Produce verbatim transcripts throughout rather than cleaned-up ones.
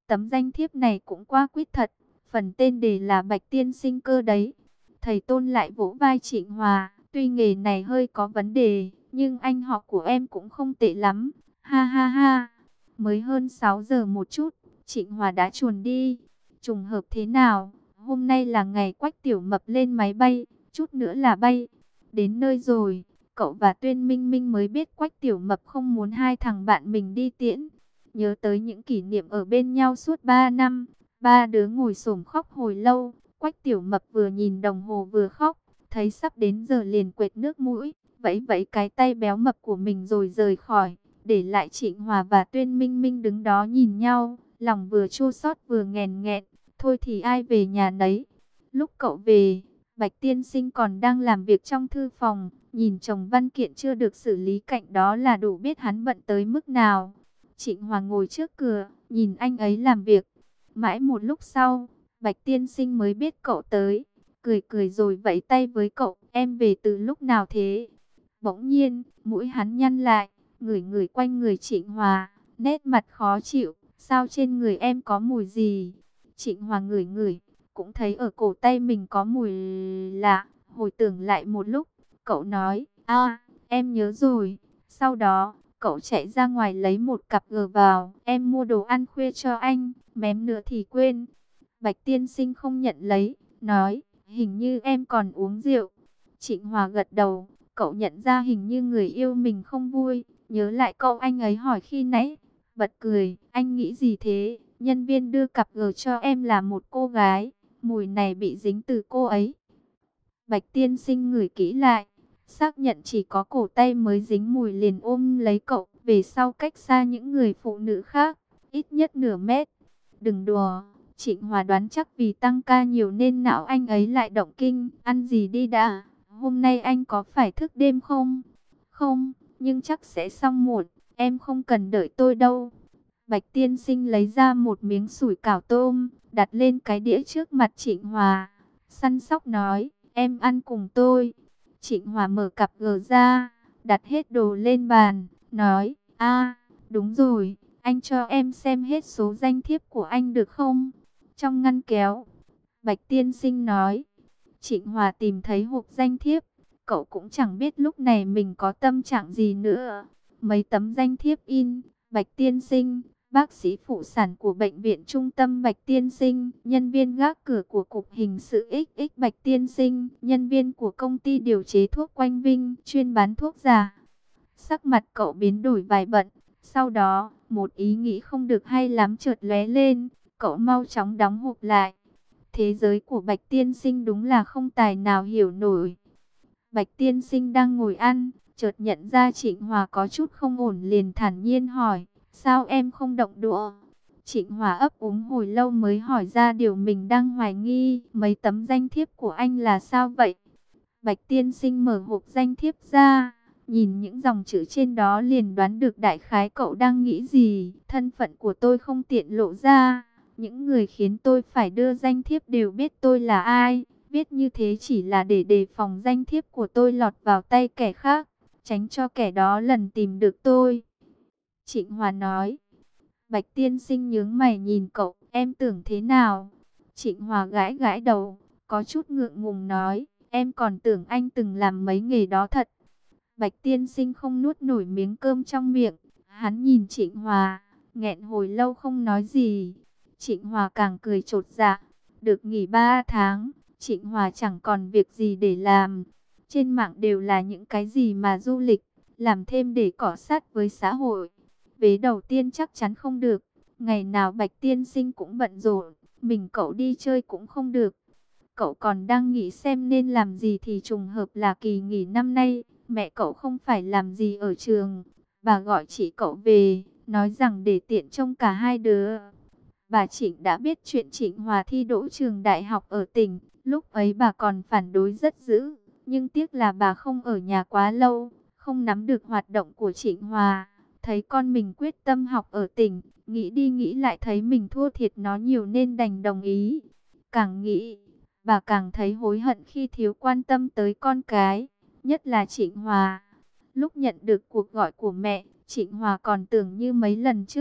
Tấm danh thiếp này cũng quá quýt thật, phần tên đề là Bạch Tiên Sinh cơ đấy. Thầy Tôn lại vỗ vai Trịnh Hòa, tuy nghề này hơi có vấn đề, nhưng anh họ của em cũng không tệ lắm. Ha ha ha, mới hơn sáu giờ một chút, Trịnh Hòa đã chuồn đi. Trùng hợp thế nào, hôm nay là ngày Quách Tiểu Mập lên máy bay, chút nữa là bay. Đến nơi rồi, cậu và Tuyên Minh Minh mới biết Quách Tiểu Mập không muốn hai thằng bạn mình đi tiễn. Nhớ tới những kỷ niệm ở bên nhau suốt ba năm, ba đứa ngồi xổm khóc hồi lâu. Quách Tiểu Mập vừa nhìn đồng hồ vừa khóc, thấy sắp đến giờ liền quệt nước mũi, vẫy vẫy cái tay béo mập của mình rồi rời khỏi, để lại Trịnh Hòa và Tuyên Minh Minh đứng đó nhìn nhau, lòng vừa chua xót vừa nghẹn nghẹn. Thôi thì ai về nhà nấy. Lúc cậu về, Bạch Tiên Sinh còn đang làm việc trong thư phòng, nhìn chồng văn kiện chưa được xử lý cạnh đó là đủ biết hắn bận tới mức nào. Trịnh Hòa ngồi trước cửa, nhìn anh ấy làm việc. Mãi một lúc sau, Bạch Tiên Sinh mới biết cậu tới, cười cười rồi vẫy tay với cậu. Em về từ lúc nào thế? Bỗng nhiên, mũi hắn nhăn lại, ngửi ngửi quanh người Trịnh Hòa, nét mặt khó chịu. Sao trên người em có mùi gì? Trịnh Hòa ngửi ngửi, cũng thấy ở cổ tay mình có mùi lạ. Hồi tưởng lại một lúc, cậu nói, à, em nhớ rồi. Sau đó, cậu chạy ra ngoài lấy một cặp gờ vào. Em mua đồ ăn khuya cho anh, mém nữa thì quên. Bạch Tiên Sinh không nhận lấy, nói, hình như em còn uống rượu. Trịnh Hòa gật đầu, cậu nhận ra hình như người yêu mình không vui. Nhớ lại câu anh ấy hỏi khi nãy, bật cười, anh nghĩ gì thế? Nhân viên đưa cặp gờ cho em là một cô gái, mùi này bị dính từ cô ấy. Bạch Tiên Sinh ngửi kỹ lại, xác nhận chỉ có cổ tay mới dính mùi liền ôm lấy cậu, về sau cách xa những người phụ nữ khác, ít nhất nửa mét. Đừng đùa, Trịnh Hòa đoán chắc vì tăng ca nhiều nên não anh ấy lại động kinh, ăn gì đi đã, hôm nay anh có phải thức đêm không? Không, nhưng chắc sẽ xong muộn, em không cần đợi tôi đâu. Bạch Tiên Sinh lấy ra một miếng sủi cảo tôm, đặt lên cái đĩa trước mặt Trịnh Hòa, săn sóc nói, em ăn cùng tôi. Trịnh Hòa mở cặp gờ ra, đặt hết đồ lên bàn, nói, a, đúng rồi, anh cho em xem hết số danh thiếp của anh được không? Trong ngăn kéo, Bạch Tiên Sinh nói. Trịnh Hòa tìm thấy hộp danh thiếp, cậu cũng chẳng biết lúc này mình có tâm trạng gì nữa. Mấy tấm danh thiếp in, Bạch Tiên Sinh, bác sĩ phụ sản của bệnh viện trung tâm Bạch Tiên Sinh, nhân viên gác cửa của Cục Hình sự ích ích Bạch Tiên Sinh, nhân viên của công ty điều chế thuốc Quanh Vinh, chuyên bán thuốc giả. Sắc mặt cậu biến đổi vài bận, sau đó, một ý nghĩ không được hay lắm chợt lóe lên, cậu mau chóng đóng hộp lại. Thế giới của Bạch Tiên Sinh đúng là không tài nào hiểu nổi. Bạch Tiên Sinh đang ngồi ăn, chợt nhận ra Trịnh Hòa có chút không ổn liền thản nhiên hỏi, sao em không động đũa? Trịnh Hòa ấp úng hồi lâu mới hỏi ra điều mình đang hoài nghi, mấy tấm danh thiếp của anh là sao vậy? Bạch Tiên Sinh mở hộp danh thiếp ra, nhìn những dòng chữ trên đó liền đoán được đại khái cậu đang nghĩ gì. Thân phận của tôi không tiện lộ ra, những người khiến tôi phải đưa danh thiếp đều biết tôi là ai. Viết như thế chỉ là để đề phòng danh thiếp của tôi lọt vào tay kẻ khác, tránh cho kẻ đó lần tìm được tôi. Trịnh Hòa nói. Bạch Tiên Sinh nhướng mày nhìn cậu, em tưởng thế nào? Trịnh Hòa gãi gãi đầu, có chút ngượng ngùng nói, em còn tưởng anh từng làm mấy nghề đó thật. Bạch Tiên Sinh không nuốt nổi miếng cơm trong miệng, hắn nhìn Trịnh Hòa, nghẹn hồi lâu không nói gì. Trịnh Hòa càng cười chột dạ, được nghỉ ba tháng, Trịnh Hòa chẳng còn việc gì để làm. Trên mạng đều là những cái gì mà du lịch, làm thêm để cọ sát với xã hội. Vế đầu tiên chắc chắn không được, ngày nào Bạch Tiên Sinh cũng bận rộn, mình cậu đi chơi cũng không được. Cậu còn đang nghĩ xem nên làm gì thì trùng hợp là kỳ nghỉ năm nay, mẹ cậu không phải làm gì ở trường. Bà gọi chị cậu về, nói rằng để tiện trông cả hai đứa. Bà Trịnh đã biết chuyện Trịnh Hòa thi đỗ trường đại học ở tỉnh, lúc ấy bà còn phản đối rất dữ, nhưng tiếc là bà không ở nhà quá lâu, không nắm được hoạt động của Trịnh Hòa. Thấy con mình quyết tâm học ở tỉnh, nghĩ đi nghĩ lại thấy mình thua thiệt nó nhiều nên đành đồng ý. Càng nghĩ, bà càng thấy hối hận khi thiếu quan tâm tới con cái, nhất là Trịnh Hòa. Lúc nhận được cuộc gọi của mẹ, Trịnh Hòa còn tưởng như mấy lần trước,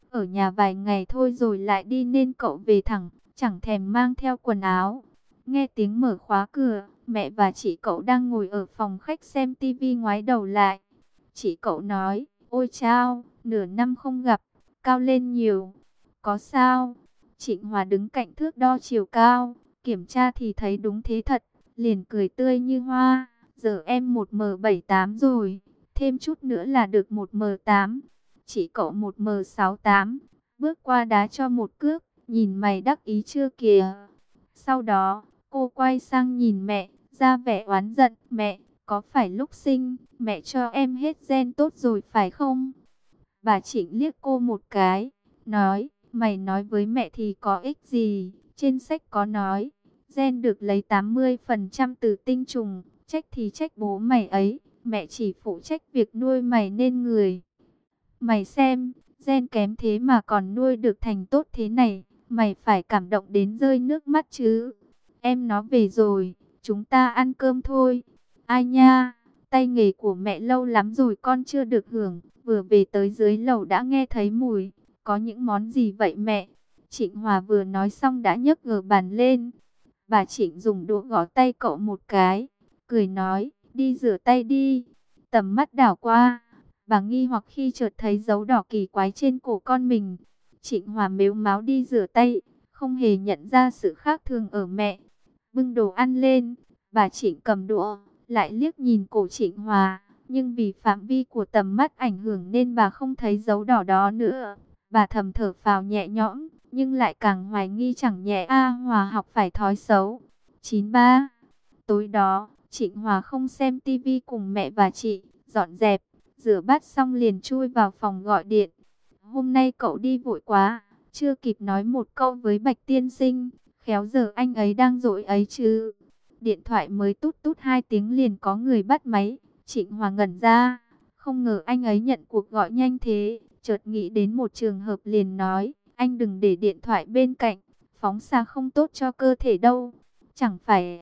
ở nhà vài ngày thôi rồi lại đi nên cậu về thẳng, chẳng thèm mang theo quần áo. Nghe tiếng mở khóa cửa, mẹ và chị cậu đang ngồi ở phòng khách xem tivi ngoái đầu lại. Chị cậu nói, ôi chao, nửa năm không gặp, cao lên nhiều. Có sao? Trịnh Hòa đứng cạnh thước đo chiều cao, kiểm tra thì thấy đúng thế thật, liền cười tươi như hoa. Giờ em một mét bảy mươi tám rồi, thêm chút nữa là được một mét tám. Chị cậu một mét sáu mươi tám, bước qua đá cho một cước, nhìn mày đắc ý chưa kìa. Sau đó, cô quay sang nhìn mẹ, ra vẻ oán giận, mẹ, có phải lúc sinh, mẹ cho em hết gen tốt rồi phải không? Bà Trịnh liếc cô một cái, nói, mày nói với mẹ thì có ích gì, trên sách có nói, gen được lấy tám mươi phần trăm từ tinh trùng, trách thì trách bố mày ấy, mẹ chỉ phụ trách việc nuôi mày nên người. Mày xem, gen kém thế mà còn nuôi được thành tốt thế này, mày phải cảm động đến rơi nước mắt chứ. Em nó về rồi, chúng ta ăn cơm thôi. Ai nha, tay nghề của mẹ lâu lắm rồi con chưa được hưởng, vừa về tới dưới lầu đã nghe thấy mùi. Có những món gì vậy mẹ? Trịnh Hòa vừa nói xong đã nhấc gờ bàn lên. Bà Trịnh dùng đũa gõ tay cậu một cái, cười nói, đi rửa tay đi. Tầm mắt đảo qua, bà nghi hoặc khi chợt thấy dấu đỏ kỳ quái trên cổ con mình. Trịnh Hòa mếu máo đi rửa tay, không hề nhận ra sự khác thường ở mẹ. Bưng đồ ăn lên, bà Trịnh cầm đũa, lại liếc nhìn cổ Trịnh Hòa. Nhưng vì phạm vi của tầm mắt ảnh hưởng nên bà không thấy dấu đỏ đó nữa. Bà thầm thở phào nhẹ nhõm, nhưng lại càng hoài nghi chẳng nhẹ A Hòa học phải thói xấu. chín ba. Tối đó, Trịnh Hòa không xem tivi cùng mẹ và chị, dọn dẹp, rửa bát xong liền chui vào phòng gọi điện. Hôm nay cậu đi vội quá, chưa kịp nói một câu với Bạch Tiên Sinh, khéo giờ anh ấy đang dỗi ấy chứ. Điện thoại mới tút tút hai tiếng liền có người bắt máy. Trịnh Hòa ngẩn ra, không ngờ anh ấy nhận cuộc gọi nhanh thế, chợt nghĩ đến một trường hợp liền nói, anh đừng để điện thoại bên cạnh, phóng xa không tốt cho cơ thể đâu. Chẳng phải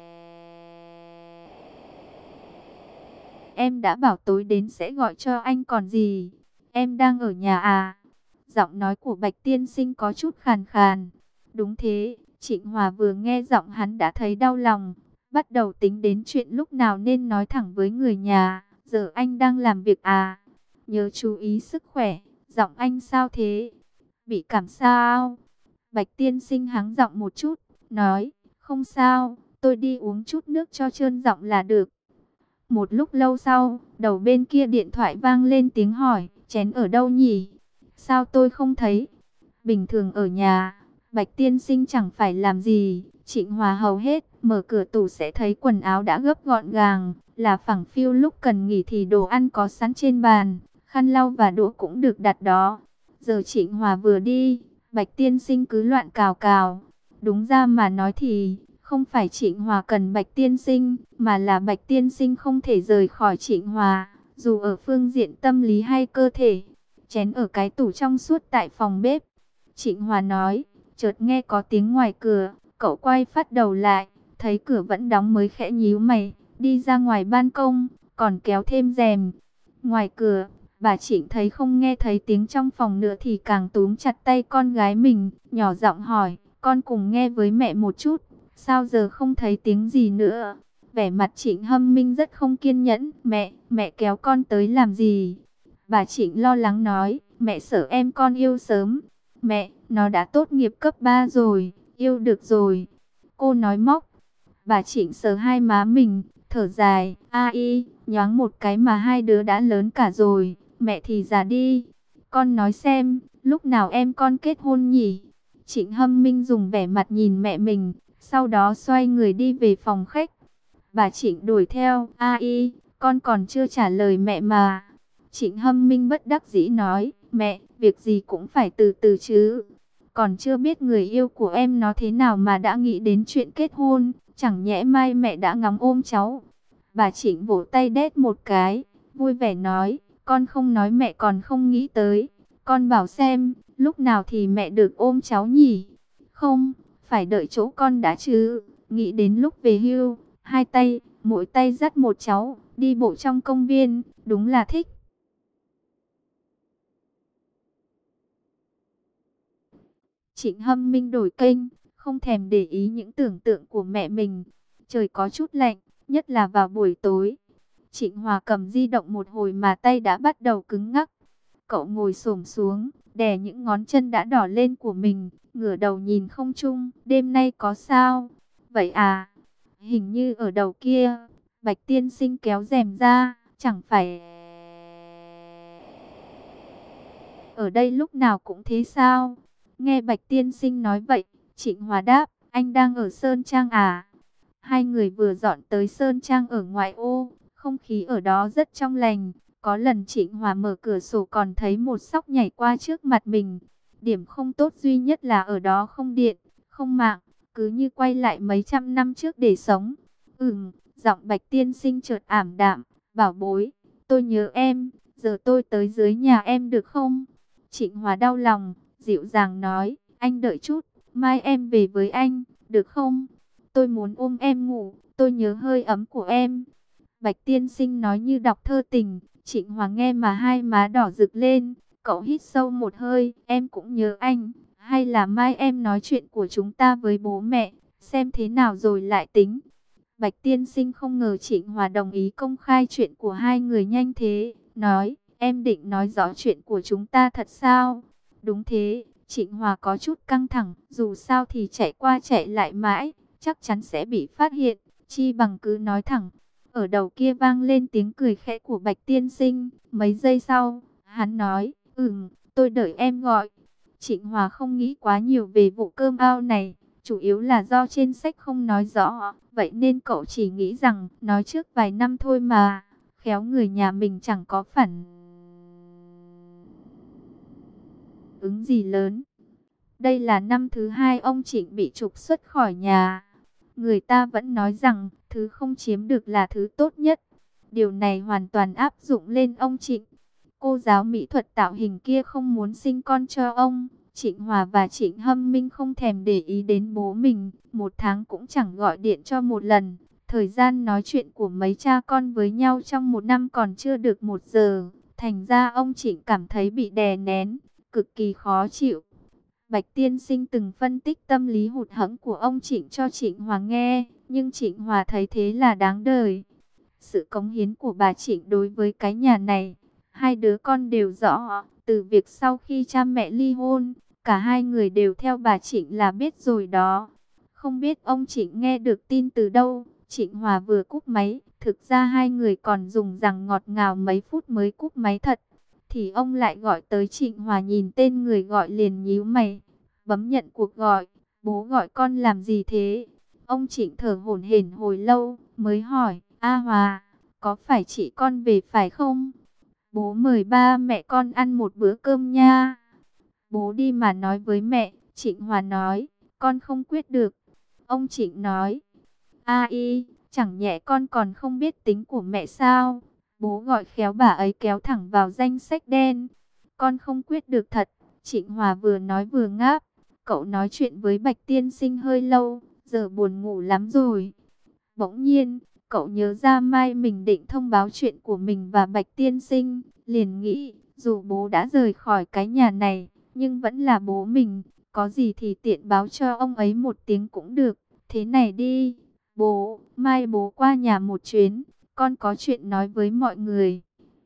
em đã bảo tối đến sẽ gọi cho anh còn gì, em đang ở nhà à? Giọng nói của Bạch Tiên Sinh có chút khàn khàn. Đúng thế, Trịnh Hòa vừa nghe giọng hắn đã thấy đau lòng. Bắt đầu tính đến chuyện lúc nào nên nói thẳng với người nhà. Giờ anh đang làm việc à? Nhớ chú ý sức khỏe. Giọng anh sao thế? Bị cảm sao? Bạch Tiên Sinh hắng giọng một chút, nói, không sao, tôi đi uống chút nước cho trơn giọng là được. Một lúc lâu sau, đầu bên kia điện thoại vang lên tiếng hỏi, chén ở đâu nhỉ? Sao tôi không thấy? Bình thường ở nhà, Bạch Tiên Sinh chẳng phải làm gì. Trịnh Hòa hầu hết, mở cửa tủ sẽ thấy quần áo đã gấp gọn gàng, là phẳng phiu, lúc cần nghỉ thì đồ ăn có sẵn trên bàn, khăn lau và đũa cũng được đặt đó. Giờ Trịnh Hòa vừa đi, Bạch Tiên Sinh cứ loạn cào cào. Đúng ra mà nói thì, không phải Trịnh Hòa cần Bạch Tiên Sinh, mà là Bạch Tiên Sinh không thể rời khỏi Trịnh Hòa, dù ở phương diện tâm lý hay cơ thể. Chén ở cái tủ trong suốt tại phòng bếp. Trịnh Hòa nói, chợt nghe có tiếng ngoài cửa, cậu quay phát đầu lại, thấy cửa vẫn đóng mới khẽ nhíu mày, đi ra ngoài ban công, còn kéo thêm rèm. Ngoài cửa, bà Trịnh thấy không nghe thấy tiếng trong phòng nữa thì càng túm chặt tay con gái mình, nhỏ giọng hỏi, con cùng nghe với mẹ một chút, sao giờ không thấy tiếng gì nữa? Vẻ mặt Trịnh Hâm Minh rất không kiên nhẫn, mẹ, mẹ kéo con tới làm gì? Bà Trịnh lo lắng nói, mẹ sợ em con yêu sớm. Mẹ, nó đã tốt nghiệp cấp ba rồi, yêu được rồi. Cô nói móc. Bà Trịnh sờ hai má mình, thở dài, a y, nhoáng một cái mà hai đứa đã lớn cả rồi, mẹ thì già đi. Con nói xem, lúc nào em con kết hôn nhỉ? Trịnh Hâm Minh dùng vẻ mặt nhìn mẹ mình, sau đó xoay người đi về phòng khách. Bà Trịnh đuổi theo, a y, con còn chưa trả lời mẹ mà. Trịnh Hâm Minh bất đắc dĩ nói, mẹ, việc gì cũng phải từ từ chứ. Còn chưa biết người yêu của em nó thế nào mà đã nghĩ đến chuyện kết hôn, chẳng nhẽ mai mẹ đã ngóng ôm cháu. Bà Trịnh vỗ tay đét một cái, vui vẻ nói, con không nói mẹ còn không nghĩ tới. Con bảo xem, lúc nào thì mẹ được ôm cháu nhỉ? Không, phải đợi chỗ con đã chứ. Nghĩ đến lúc về hưu, hai tay, mỗi tay dắt một cháu, đi bộ trong công viên, đúng là thích. Trịnh Hâm Minh đổi kênh, không thèm để ý những tưởng tượng của mẹ mình. Trời có chút lạnh, nhất là vào buổi tối. Trịnh Hòa cầm di động một hồi mà tay đã bắt đầu cứng ngắc. Cậu ngồi xổm xuống, đè những ngón chân đã đỏ lên của mình, ngửa đầu nhìn không trung. Đêm nay có sao? Vậy à? Hình như ở đầu kia. Bạch tiên sinh kéo rèm ra, chẳng phải ở đây lúc nào cũng thế sao? Nghe Bạch tiên sinh nói vậy, Trịnh Hòa đáp, anh đang ở Sơn Trang à? Hai người vừa dọn tới Sơn Trang ở ngoại ô, không khí ở đó rất trong lành. Có lần Trịnh Hòa mở cửa sổ còn thấy một sóc nhảy qua trước mặt mình. Điểm không tốt duy nhất là ở đó không điện, không mạng, cứ như quay lại mấy trăm năm trước để sống. Ừm, giọng Bạch tiên sinh chợt ảm đạm, bảo bối, tôi nhớ em, giờ tôi tới dưới nhà em được không? Trịnh Hòa đau lòng, dịu dàng nói, anh đợi chút, mai em về với anh, được không? Tôi muốn ôm em ngủ, tôi nhớ hơi ấm của em. Bạch tiên sinh nói như đọc thơ tình. Trịnh Hòa nghe mà hai má đỏ rực lên. Cậu hít sâu một hơi, em cũng nhớ anh. Hay là mai em nói chuyện của chúng ta với bố mẹ, xem thế nào rồi lại tính. Bạch tiên sinh không ngờ Trịnh Hòa đồng ý công khai chuyện của hai người nhanh thế. Nói, em định nói rõ chuyện của chúng ta thật sao? Đúng thế, Trịnh Hòa có chút căng thẳng. Dù sao thì chạy qua chạy lại mãi, chắc chắn sẽ bị phát hiện. Chi bằng cứ nói thẳng. Ở đầu kia vang lên tiếng cười khẽ của Bạch tiên sinh. Mấy giây sau, hắn nói, ừm, tôi đợi em gọi. Trịnh Hòa không nghĩ quá nhiều về vụ cơm ao này. Chủ yếu là do trên sách không nói rõ. Vậy nên cậu chỉ nghĩ rằng nói trước vài năm thôi mà. Khéo người nhà mình chẳng có phản ứng gì lớn. Đây là năm thứ hai ông Trịnh bị trục xuất khỏi nhà. Người ta vẫn nói rằng thứ không chiếm được là thứ tốt nhất. Điều này hoàn toàn áp dụng lên ông Trịnh. Cô giáo mỹ thuật tạo hình kia không muốn sinh con cho ông. Trịnh Hòa và Trịnh Hâm Minh không thèm để ý đến bố mình. Một tháng cũng chẳng gọi điện cho một lần. Thời gian nói chuyện của mấy cha con với nhau trong một năm còn chưa được một giờ. Thành ra ông Trịnh cảm thấy bị đè nén, cực kỳ khó chịu. Bạch tiên sinh từng phân tích tâm lý hụt hẫng của ông Trịnh cho Trịnh Hòa nghe, nhưng Trịnh Hòa thấy thế là đáng đời. Sự cống hiến của bà Trịnh đối với cái nhà này, hai đứa con đều rõ. Từ việc sau khi cha mẹ ly hôn, cả hai người đều theo bà Trịnh là biết rồi đó. Không biết ông Trịnh nghe được tin từ đâu. Trịnh Hòa vừa cúp máy, thực ra hai người còn dùng rằng ngọt ngào mấy phút mới cúp máy thật. Thì ông lại gọi tới. Trịnh Hòa nhìn tên người gọi liền nhíu mày, bấm nhận cuộc gọi. Bố gọi con làm gì thế? Ông Trịnh thở hổn hển hồi lâu mới hỏi, A Hòa, có phải chị con về phải không? Bố mời ba mẹ con ăn một bữa cơm nha. Bố đi mà nói với mẹ. Trịnh Hòa nói, con không quyết được. Ông Trịnh nói, A y, chẳng nhẽ con còn không biết tính của mẹ sao? Bố gọi khéo bà ấy kéo thẳng vào danh sách đen. Con không quyết được thật. Trịnh Hòa vừa nói vừa ngáp. Cậu nói chuyện với Bạch tiên sinh hơi lâu, giờ buồn ngủ lắm rồi. Bỗng nhiên, cậu nhớ ra mai mình định thông báo chuyện của mình và Bạch tiên sinh. Liền nghĩ, dù bố đã rời khỏi cái nhà này, nhưng vẫn là bố mình. Có gì thì tiện báo cho ông ấy một tiếng cũng được. Thế này đi, bố, mai bố qua nhà một chuyến. Con có chuyện nói với mọi người.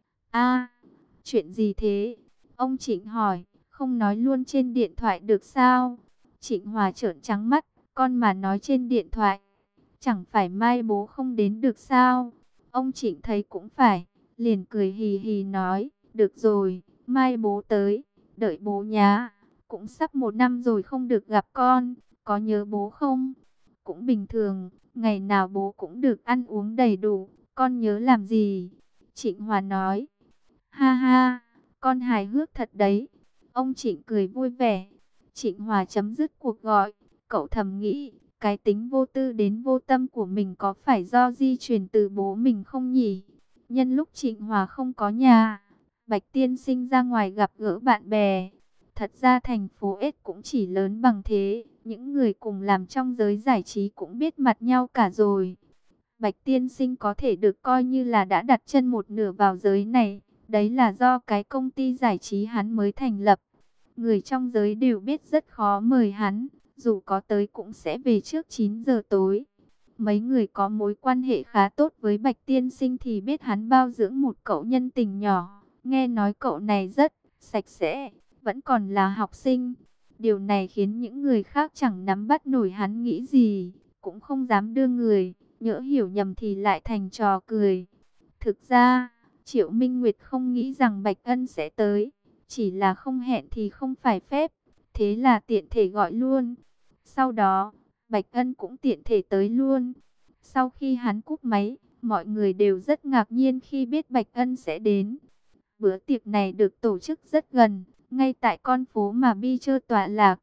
A, chuyện gì thế? Ông Trịnh hỏi, không nói luôn trên điện thoại được sao? Trịnh Hòa trợn trắng mắt, con mà nói trên điện thoại, chẳng phải mai bố không đến được sao? Ông Trịnh thấy cũng phải, liền cười hì hì nói, được rồi, mai bố tới, đợi bố nhá. Cũng sắp một năm rồi không được gặp con, có nhớ bố không? Cũng bình thường, ngày nào bố cũng được ăn uống đầy đủ, con nhớ làm gì? Trịnh Hòa nói, ha ha, con hài hước thật đấy. Ông Trịnh cười vui vẻ. Trịnh Hòa chấm dứt cuộc gọi. Cậu thầm nghĩ, cái tính vô tư đến vô tâm của mình có phải do di truyền từ bố mình không nhỉ? Nhân lúc Trịnh Hòa không có nhà, Bạch tiên sinh ra ngoài gặp gỡ bạn bè. Thật ra thành phố S cũng chỉ lớn bằng thế. Những người cùng làm trong giới giải trí cũng biết mặt nhau cả rồi. Bạch tiên sinh có thể được coi như là đã đặt chân một nửa vào giới này. Đấy là do cái công ty giải trí hắn mới thành lập. Người trong giới đều biết rất khó mời hắn, dù có tới cũng sẽ về trước chín giờ tối. Mấy người có mối quan hệ khá tốt với Bạch Tiên Sinh thì biết hắn bao dưỡng một cậu nhân tình nhỏ. Nghe nói cậu này rất sạch sẽ, vẫn còn là học sinh. Điều này khiến những người khác chẳng nắm bắt nổi hắn nghĩ gì, cũng không dám đưa người, nhỡ hiểu nhầm thì lại thành trò cười. Thực ra, Triệu Minh Nguyệt không nghĩ rằng Bạch Ân sẽ tới, chỉ là không hẹn thì không phải phép, thế là tiện thể gọi luôn. Sau đó, Bạch Ân cũng tiện thể tới luôn. Sau khi hắn cúp máy, mọi người đều rất ngạc nhiên khi biết Bạch Ân sẽ đến. Bữa tiệc này được tổ chức rất gần, ngay tại con phố mà Bi Chơ tọa lạc.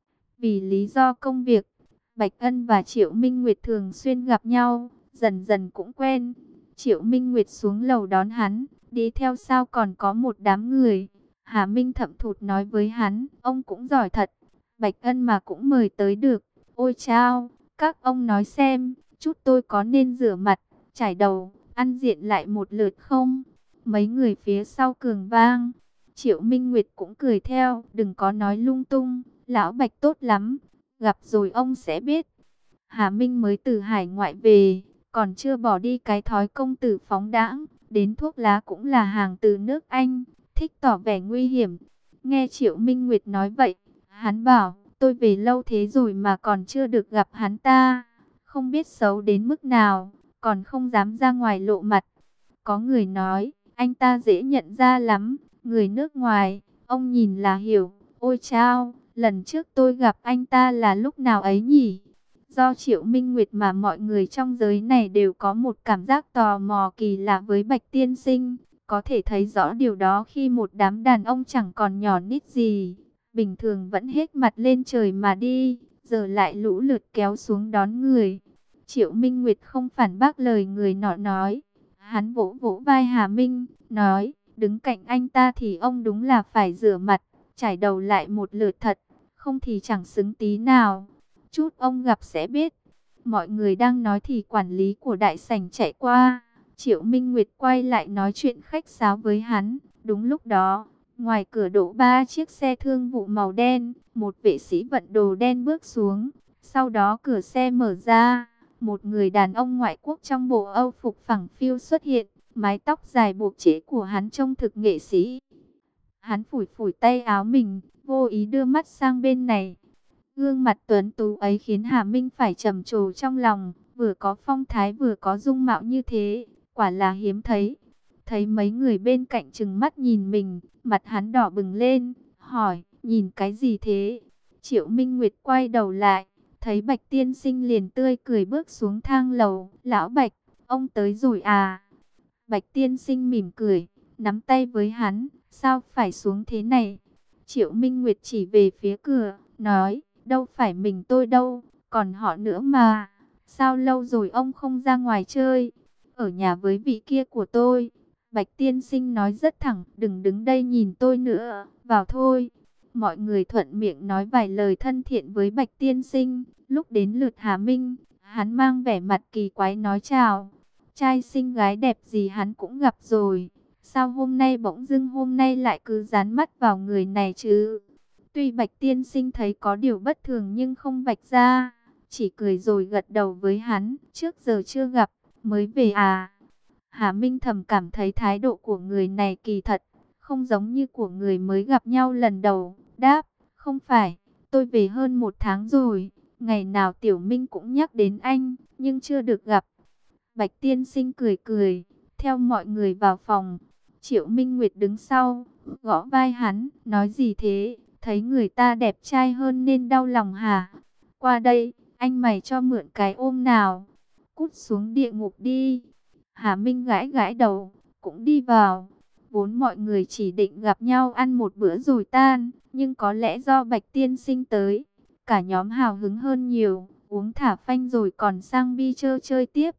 Vì lý do công việc, Bạch Ân và Triệu Minh Nguyệt thường xuyên gặp nhau, dần dần cũng quen. Triệu Minh Nguyệt xuống lầu đón hắn, đi theo sau còn có một đám người. Hà Minh thậm thụt nói với hắn, ông cũng giỏi thật, Bạch Ân mà cũng mời tới được. Ôi chao, các ông nói xem, chút tôi có nên rửa mặt, chải đầu, ăn diện lại một lượt không? Mấy người phía sau cường vang. Triệu Minh Nguyệt cũng cười theo, đừng có nói lung tung, lão Bạch tốt lắm, gặp rồi ông sẽ biết. Hà Minh mới từ hải ngoại về, còn chưa bỏ đi cái thói công tử phóng đãng, đến thuốc lá cũng là hàng từ nước Anh, thích tỏ vẻ nguy hiểm. Nghe Triệu Minh Nguyệt nói vậy, hắn bảo, tôi về lâu thế rồi mà còn chưa được gặp hắn ta, không biết xấu đến mức nào, còn không dám ra ngoài lộ mặt. Có người nói, anh ta dễ nhận ra lắm, người nước ngoài, ông nhìn là hiểu. Ôi chao, lần trước tôi gặp anh ta là lúc nào ấy nhỉ? Do Triệu Minh Nguyệt mà mọi người trong giới này đều có một cảm giác tò mò kỳ lạ với Bạch Tiên Sinh. Có thể thấy rõ điều đó khi một đám đàn ông chẳng còn nhỏ nít gì, bình thường vẫn hết mặt lên trời mà đi, giờ lại lũ lượt kéo xuống đón người. Triệu Minh Nguyệt không phản bác lời người nọ nói. Hắn vỗ vỗ vai Hà Minh, nói, đứng cạnh anh ta thì ông đúng là phải rửa mặt, chải đầu lại một lượt thật, không thì chẳng xứng tí nào. Chút ông gặp sẽ biết. Mọi người đang nói thì quản lý của đại sảnh chạy qua. Triệu Minh Nguyệt quay lại nói chuyện khách sáo với hắn. Đúng lúc đó, ngoài cửa đỗ ba chiếc xe thương vụ màu đen, một vệ sĩ vận đồ đen bước xuống. Sau đó cửa xe mở ra, một người đàn ông ngoại quốc trong bộ Âu phục phẳng phiu xuất hiện. Mái tóc dài buộc trễ của hắn trông thực nghệ sĩ. Hắn phủi phủi tay áo mình, vô ý đưa mắt sang bên này. Gương mặt tuấn tú ấy khiến Hà Minh phải trầm trồ trong lòng, vừa có phong thái vừa có dung mạo như thế, quả là hiếm thấy. Thấy mấy người bên cạnh trừng mắt nhìn mình, mặt hắn đỏ bừng lên, hỏi, nhìn cái gì thế? Triệu Minh Nguyệt quay đầu lại, thấy Bạch Tiên Sinh liền tươi cười bước xuống thang lầu. Lão Bạch, ông tới rồi à? Bạch Tiên Sinh mỉm cười, nắm tay với hắn, sao phải xuống thế này? Triệu Minh Nguyệt chỉ về phía cửa, nói, đâu phải mình tôi đâu, còn họ nữa mà. Sao lâu rồi ông không ra ngoài chơi? Ở nhà với vị kia của tôi. Bạch Tiên Sinh nói rất thẳng, đừng đứng đây nhìn tôi nữa, vào thôi. Mọi người thuận miệng nói vài lời thân thiện với Bạch Tiên Sinh. Lúc đến lượt Hà Minh, hắn mang vẻ mặt kỳ quái nói chào. Trai xinh gái đẹp gì hắn cũng gặp rồi. Sao hôm nay bỗng dưng hôm nay lại cứ dán mắt vào người này chứ? Tuy Bạch Tiên Sinh thấy có điều bất thường nhưng không vạch ra, chỉ cười rồi gật đầu với hắn, trước giờ chưa gặp, mới về à? Hà Minh thầm cảm thấy thái độ của người này kỳ thật, không giống như của người mới gặp nhau lần đầu. Đáp, không phải, tôi về hơn một tháng rồi, ngày nào Tiểu Minh cũng nhắc đến anh, nhưng chưa được gặp. Bạch Tiên Sinh cười cười, theo mọi người vào phòng. Triệu Minh Nguyệt đứng sau, gõ vai hắn, nói gì thế? Thấy người ta đẹp trai hơn nên đau lòng hả? Qua đây, anh mày cho mượn cái ôm nào. Cút xuống địa ngục đi. Hà Minh gãi gãi đầu, cũng đi vào. Vốn mọi người chỉ định gặp nhau ăn một bữa rồi tan, nhưng có lẽ do Bạch Tiên Sinh tới, cả nhóm hào hứng hơn nhiều, uống thả phanh rồi còn sang Bi Chơ chơi tiếp.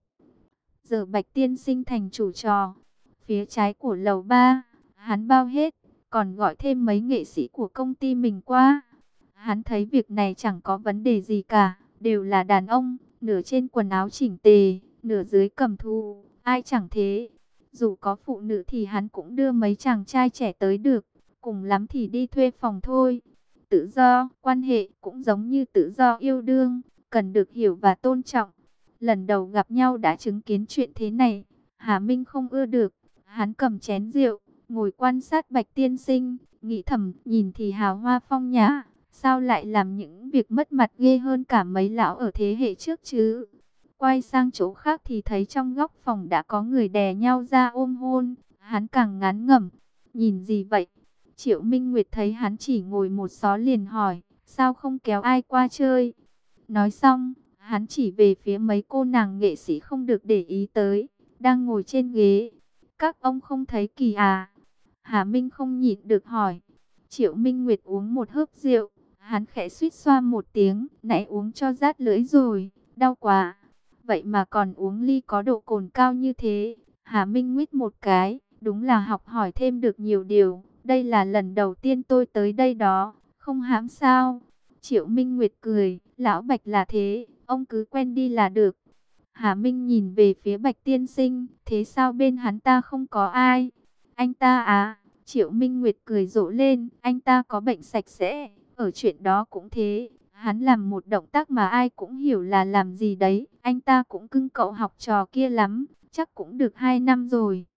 Giờ Bạch Tiên Sinh thành chủ trò. Phía trái của lầu ba, hắn bao hết, còn gọi thêm mấy nghệ sĩ của công ty mình qua. Hắn thấy việc này chẳng có vấn đề gì cả, đều là đàn ông, nửa trên quần áo chỉnh tề, nửa dưới cầm thú, ai chẳng thế. Dù có phụ nữ thì hắn cũng đưa mấy chàng trai trẻ tới được, cùng lắm thì đi thuê phòng thôi. Tự do, quan hệ cũng giống như tự do yêu đương, cần được hiểu và tôn trọng. Lần đầu gặp nhau đã chứng kiến chuyện thế này, Hà Minh không ưa được. Hắn cầm chén rượu, ngồi quan sát Bạch tiên sinh, nghĩ thầm, nhìn thì hào hoa phong nhã, sao lại làm những việc mất mặt ghê hơn cả mấy lão ở thế hệ trước chứ. Quay sang chỗ khác thì thấy trong góc phòng đã có người đè nhau ra ôm hôn, hắn càng ngán ngẩm. Nhìn gì vậy? Triệu Minh Nguyệt thấy hắn chỉ ngồi một xó liền hỏi, sao không kéo ai qua chơi? Nói xong, hắn chỉ về phía mấy cô nàng nghệ sĩ không được để ý tới, đang ngồi trên ghế. Các ông không thấy kỳ à? Hà Minh không nhịn được hỏi. Triệu Minh Nguyệt uống một hớp rượu, hắn khẽ suýt xoa một tiếng, nãy uống cho rát lưỡi rồi, đau quá. Vậy mà còn uống ly có độ cồn cao như thế. Hà Minh nguyết một cái, đúng là học hỏi thêm được nhiều điều. Đây là lần đầu tiên tôi tới đây đó, không hãm sao? Triệu Minh Nguyệt cười, lão Bạch là thế, ông cứ quen đi là được. Hà Minh nhìn về phía Bạch tiên sinh, thế sao bên hắn ta không có ai? Anh ta à? Triệu Minh Nguyệt cười rộ lên, anh ta có bệnh sạch sẽ, ở chuyện đó cũng thế. Hắn làm một động tác mà ai cũng hiểu là làm gì đấy, anh ta cũng cưng cậu học trò kia lắm, chắc cũng được hai năm rồi.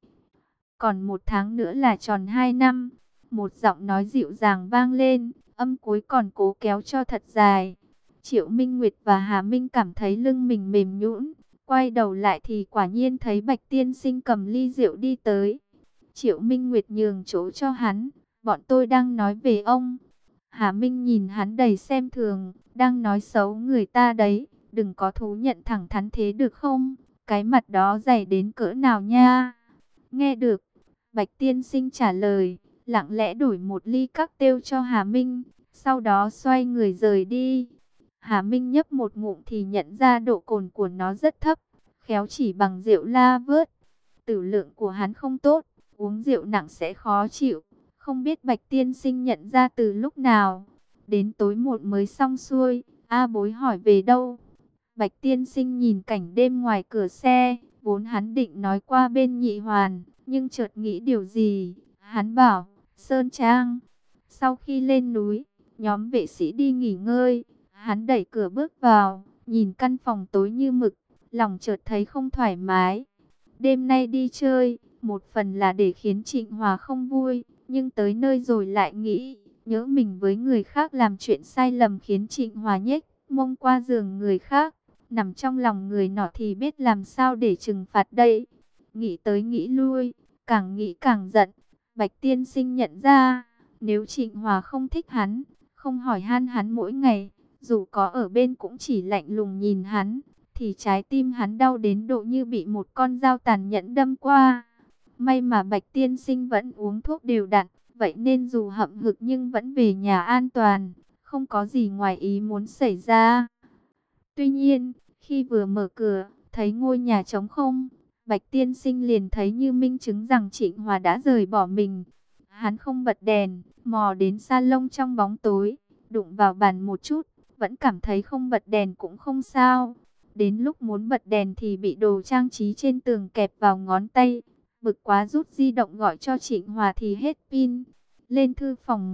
Còn một tháng nữa là tròn hai năm. Một giọng nói dịu dàng vang lên, âm cuối còn cố kéo cho thật dài. Triệu Minh Nguyệt và Hà Minh cảm thấy lưng mình mềm nhũn, quay đầu lại thì quả nhiên thấy Bạch tiên sinh cầm ly rượu đi tới. Triệu Minh Nguyệt nhường chỗ cho hắn, bọn tôi đang nói về ông. Hà Minh nhìn hắn đầy xem thường, đang nói xấu người ta đấy, đừng có thú nhận thẳng thắn thế được không? Cái mặt đó dày đến cỡ nào nha? Nghe được, Bạch tiên sinh trả lời, lặng lẽ đổi một ly cocktail cho Hà Minh, sau đó xoay người rời đi. Hà Minh nhấp một ngụm thì nhận ra độ cồn của nó rất thấp, khéo chỉ bằng rượu la vớt. Tử lượng của hắn không tốt, uống rượu nặng sẽ khó chịu. Không biết Bạch tiên sinh nhận ra từ lúc nào. Đến tối muộn mới xong xuôi, A Bối hỏi về đâu. Bạch tiên sinh nhìn cảnh đêm ngoài cửa xe, vốn hắn định nói qua bên Nhị Hoàn, nhưng chợt nghĩ điều gì, hắn bảo, Sơn Trang. Sau khi lên núi, nhóm vệ sĩ đi nghỉ ngơi, hắn đẩy cửa bước vào, nhìn căn phòng tối như mực, lòng chợt thấy không thoải mái. Đêm nay đi chơi, một phần là để khiến Trịnh Hòa không vui, nhưng tới nơi rồi lại nghĩ, nhớ mình với người khác làm chuyện sai lầm khiến Trịnh Hòa nhếch mông qua giường người khác, nằm trong lòng người nọ thì biết làm sao để trừng phạt đây. Nghĩ tới nghĩ lui, càng nghĩ càng giận. Bạch tiên sinh nhận ra, nếu Trịnh Hòa không thích hắn, không hỏi han hắn mỗi ngày, dù có ở bên cũng chỉ lạnh lùng nhìn hắn, thì trái tim hắn đau đến độ như bị một con dao tàn nhẫn đâm qua. May mà Bạch tiên sinh vẫn uống thuốc đều đặn, vậy nên dù hậm hực nhưng vẫn về nhà an toàn, không có gì ngoài ý muốn xảy ra. Tuy nhiên, khi vừa mở cửa, thấy ngôi nhà trống không, Bạch tiên sinh liền thấy như minh chứng rằng Trịnh Hòa đã rời bỏ mình. Hắn không bật đèn, mò đến salon trong bóng tối, đụng vào bàn một chút, vẫn cảm thấy không bật đèn cũng không sao. Đến lúc muốn bật đèn thì bị đồ trang trí trên tường kẹp vào ngón tay. Bực quá rút di động gọi cho Trịnh Hòa thì hết pin. Lên thư phòng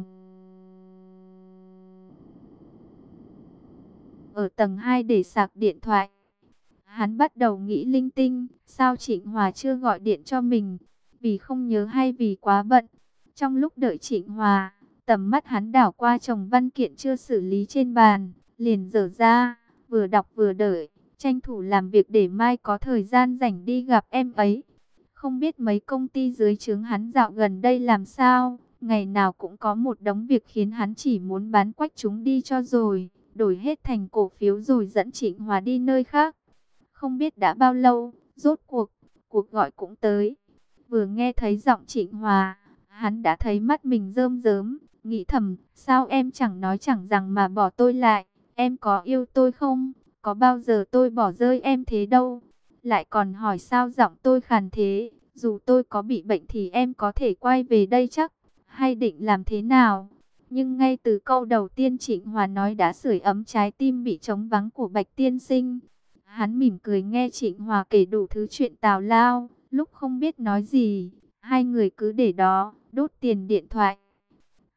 ở tầng hai để sạc điện thoại. Hắn bắt đầu nghĩ linh tinh, sao Trịnh Hòa chưa gọi điện cho mình, vì không nhớ hay vì quá bận. Trong lúc đợi Trịnh Hòa, tầm mắt hắn đảo qua chồng văn kiện chưa xử lý trên bàn, liền dở ra, vừa đọc vừa đợi, tranh thủ làm việc để mai có thời gian rảnh đi gặp em ấy. Không biết mấy công ty dưới trướng hắn dạo gần đây làm sao, ngày nào cũng có một đống việc khiến hắn chỉ muốn bán quách chúng đi cho rồi, đổi hết thành cổ phiếu rồi dẫn Trịnh Hòa đi nơi khác. Không biết đã bao lâu, rốt cuộc, cuộc gọi cũng tới. Vừa nghe thấy giọng Trịnh Hòa, hắn đã thấy mắt mình rơm rớm, nghĩ thầm, sao em chẳng nói chẳng rằng mà bỏ tôi lại, em có yêu tôi không, có bao giờ tôi bỏ rơi em thế đâu. Lại còn hỏi sao giọng tôi khàn thế, dù tôi có bị bệnh thì em có thể quay về đây chắc, hay định làm thế nào. Nhưng ngay từ câu đầu tiên Trịnh Hòa nói đã sưởi ấm trái tim bị trống vắng của Bạch tiên sinh. Hắn mỉm cười nghe Trịnh Hòa kể đủ thứ chuyện tào lao, lúc không biết nói gì, hai người cứ để đó, đốt tiền điện thoại.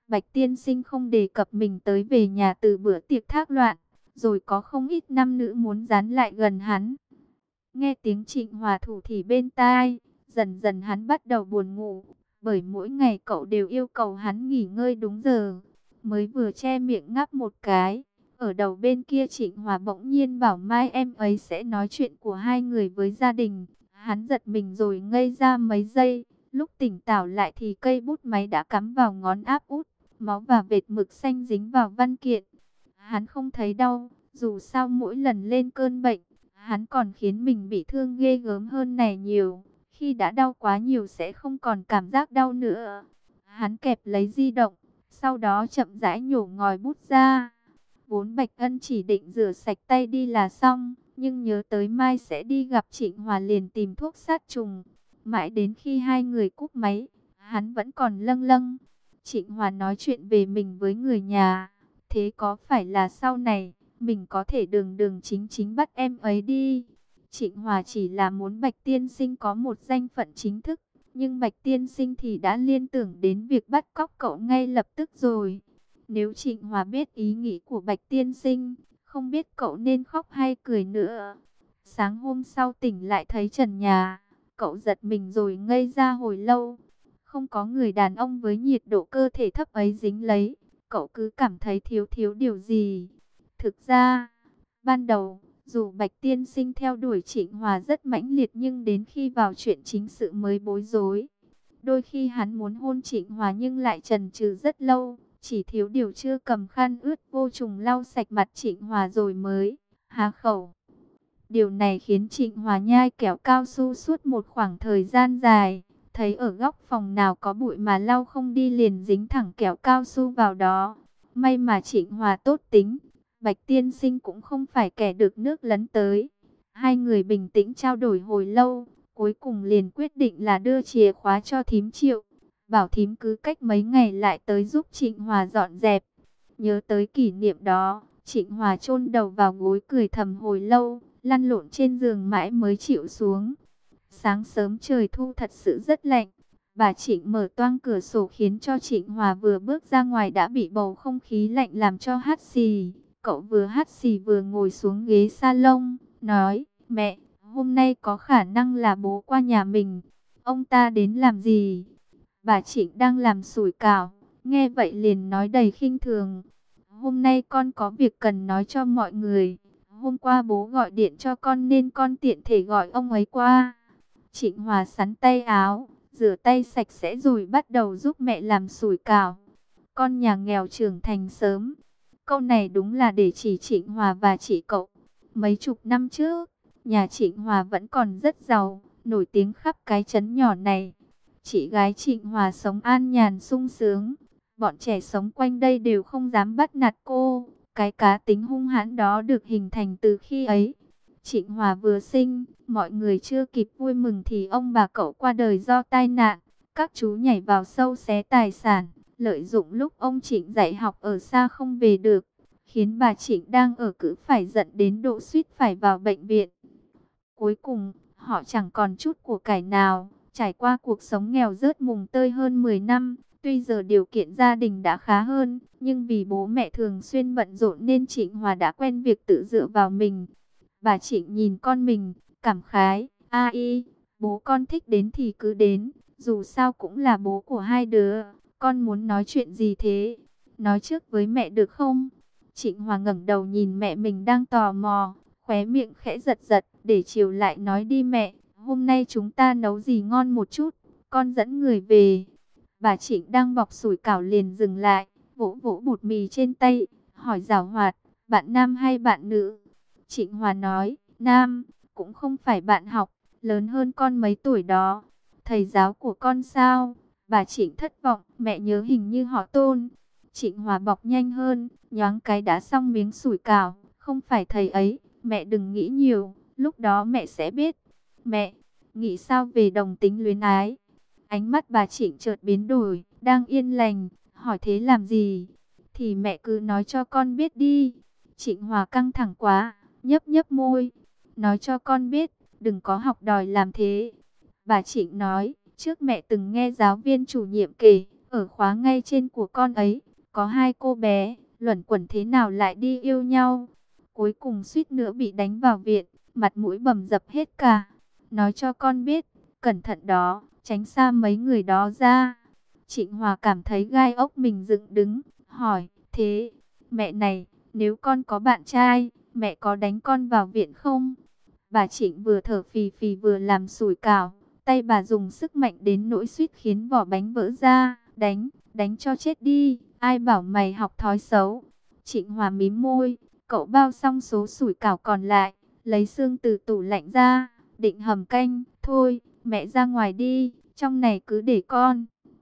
Bạch tiên sinh không đề cập mình tới về nhà từ bữa tiệc thác loạn, rồi có không ít nam nữ muốn dán lại gần hắn. Nghe tiếng Trịnh Hòa thủ thỉ bên tai, dần dần hắn bắt đầu buồn ngủ, bởi mỗi ngày cậu đều yêu cầu hắn nghỉ ngơi đúng giờ. Mới vừa che miệng ngáp một cái, ở đầu bên kia Trịnh Hòa bỗng nhiên bảo mai em ấy sẽ nói chuyện của hai người với gia đình. Hắn giật mình rồi ngây ra mấy giây, lúc tỉnh táo lại thì cây bút máy đã cắm vào ngón áp út, máu và vệt mực xanh dính vào văn kiện. Hắn không thấy đau, dù sao mỗi lần lên cơn bệnh, hắn còn khiến mình bị thương ghê gớm hơn này nhiều. Khi đã đau quá nhiều sẽ không còn cảm giác đau nữa. Hắn kẹp lấy di động, sau đó chậm rãi nhổ ngòi bút ra. Vốn Bạch Ân chỉ định rửa sạch tay đi là xong, nhưng nhớ tới mai sẽ đi gặp Trịnh Hòa liền tìm thuốc sát trùng. Mãi đến khi hai người cúp máy, hắn vẫn còn lâng lâng. Trịnh Hòa nói chuyện về mình với người nhà. Thế có phải là sau này, mình có thể đường đường chính chính bắt em ấy đi? Trịnh Hòa chỉ là muốn Bạch Tiên Sinh có một danh phận chính thức. Nhưng Bạch Tiên Sinh thì đã liên tưởng đến việc bắt cóc cậu ngay lập tức rồi. Nếu Trịnh Hòa biết ý nghĩ của Bạch Tiên Sinh, không biết cậu nên khóc hay cười nữa. Sáng hôm sau tỉnh lại thấy trần nhà, cậu giật mình rồi ngây ra hồi lâu. Không có người đàn ông với nhiệt độ cơ thể thấp ấy dính lấy, cậu cứ cảm thấy thiếu thiếu điều gì. Thực ra, ban đầu, dù Bạch Tiên Sinh theo đuổi Trịnh Hòa rất mãnh liệt nhưng đến khi vào chuyện chính sự mới bối rối. Đôi khi hắn muốn hôn Trịnh Hòa nhưng lại chần chừ rất lâu, chỉ thiếu điều chưa cầm khăn ướt vô trùng lau sạch mặt Trịnh Hòa rồi mới há khẩu. Điều này khiến Trịnh Hòa nhai kẹo cao su suốt một khoảng thời gian dài. Thấy ở góc phòng nào có bụi mà lau không đi liền dính thẳng kẹo cao su vào đó. May mà Trịnh Hòa tốt tính, Bạch Tiên Sinh cũng không phải kẻ được nước lấn tới. Hai người bình tĩnh trao đổi hồi lâu, cuối cùng liền quyết định là đưa chìa khóa cho thím Triệu. Bảo thím cứ cách mấy ngày lại tới giúp Trịnh Hòa dọn dẹp. Nhớ tới kỷ niệm đó, Trịnh Hòa chôn đầu vào gối cười thầm hồi lâu, lăn lộn trên giường mãi mới chịu xuống. Sáng sớm trời thu thật sự rất lạnh. Bà Trịnh mở toang cửa sổ khiến cho Trịnh Hòa vừa bước ra ngoài đã bị bầu không khí lạnh làm cho hắt xì. Cậu vừa hắt xì vừa ngồi xuống ghế salon, nói, mẹ, hôm nay có khả năng là bố qua nhà mình. Ông ta đến làm gì? Bà Trịnh đang làm sủi cảo, nghe vậy liền nói đầy khinh thường. Hôm nay con có việc cần nói cho mọi người. Hôm qua bố gọi điện cho con nên con tiện thể gọi ông ấy qua. Trịnh Hòa sắn tay áo, rửa tay sạch sẽ rồi bắt đầu giúp mẹ làm sủi cảo. Con nhà nghèo trưởng thành sớm. Câu này đúng là để chỉ Trịnh Hòa và chị cậu. Mấy chục năm trước, nhà Trịnh Hòa vẫn còn rất giàu, nổi tiếng khắp cái trấn nhỏ này. Chị gái Trịnh Hòa sống an nhàn sung sướng. Bọn trẻ sống quanh đây đều không dám bắt nạt cô. Cái cá tính hung hãn đó được hình thành từ khi ấy. Trịnh Hòa vừa sinh, mọi người chưa kịp vui mừng thì ông bà cậu qua đời do tai nạn. Các chú nhảy vào sâu xé tài sản, lợi dụng lúc ông Trịnh dạy học ở xa không về được, khiến bà Trịnh đang ở cữ phải giận đến độ suýt phải vào bệnh viện. Cuối cùng, họ chẳng còn chút của cải nào, trải qua cuộc sống nghèo rớt mùng tơi hơn mười năm. Tuy giờ điều kiện gia đình đã khá hơn, nhưng vì bố mẹ thường xuyên bận rộn nên Trịnh Hòa đã quen việc tự dựa vào mình. Bà Trịnh nhìn con mình, cảm khái, a y, bố con thích đến thì cứ đến, dù sao cũng là bố của hai đứa, con muốn nói chuyện gì thế? Nói trước với mẹ được không? Trịnh Hòa ngẩng đầu nhìn mẹ mình đang tò mò, khóe miệng khẽ giật giật, để chiều lại nói đi mẹ, hôm nay chúng ta nấu gì ngon một chút, con dẫn người về. Bà Trịnh đang bọc sủi cảo liền dừng lại, vỗ vỗ bột mì trên tay, hỏi giảo hoạt, bạn nam hay bạn nữ? Trịnh Hòa nói, nam, cũng không phải bạn học, lớn hơn con mấy tuổi đó. Thầy giáo của con sao? Bà Trịnh thất vọng, mẹ nhớ hình như họ Tôn. Trịnh Hòa bọc nhanh hơn, nhoáng cái đã xong miếng sủi cảo, không phải thầy ấy, mẹ đừng nghĩ nhiều, lúc đó mẹ sẽ biết. Mẹ, nghĩ sao về đồng tính luyến ái? Ánh mắt bà Trịnh chợt biến đổi, đang yên lành, hỏi thế làm gì? Thì mẹ cứ nói cho con biết đi. Trịnh Hòa căng thẳng quá, nhấp nhấp môi, nói cho con biết, đừng có học đòi làm thế. Bà Trịnh nói, trước mẹ từng nghe giáo viên chủ nhiệm kể, ở khóa ngay trên của con ấy, có hai cô bé, luẩn quẩn thế nào lại đi yêu nhau. Cuối cùng suýt nữa bị đánh vào viện, mặt mũi bầm dập hết cả. Nói cho con biết, cẩn thận đó, tránh xa mấy người đó ra. Trịnh Hòa cảm thấy gai ốc mình dựng đứng, hỏi, thế, mẹ này, nếu con có bạn trai, mẹ có đánh con vào viện không? Bà Trịnh vừa thở phì phì vừa làm sủi cảo, tay bà dùng sức mạnh đến nỗi suýt khiến vỏ bánh vỡ ra, đánh, đánh cho chết đi, ai bảo mày học thói xấu. Trịnh Hòa mím môi, cậu bao xong số sủi cảo còn lại, lấy xương từ tủ lạnh ra, định hầm canh, thôi, mẹ ra ngoài đi, trong này cứ để con.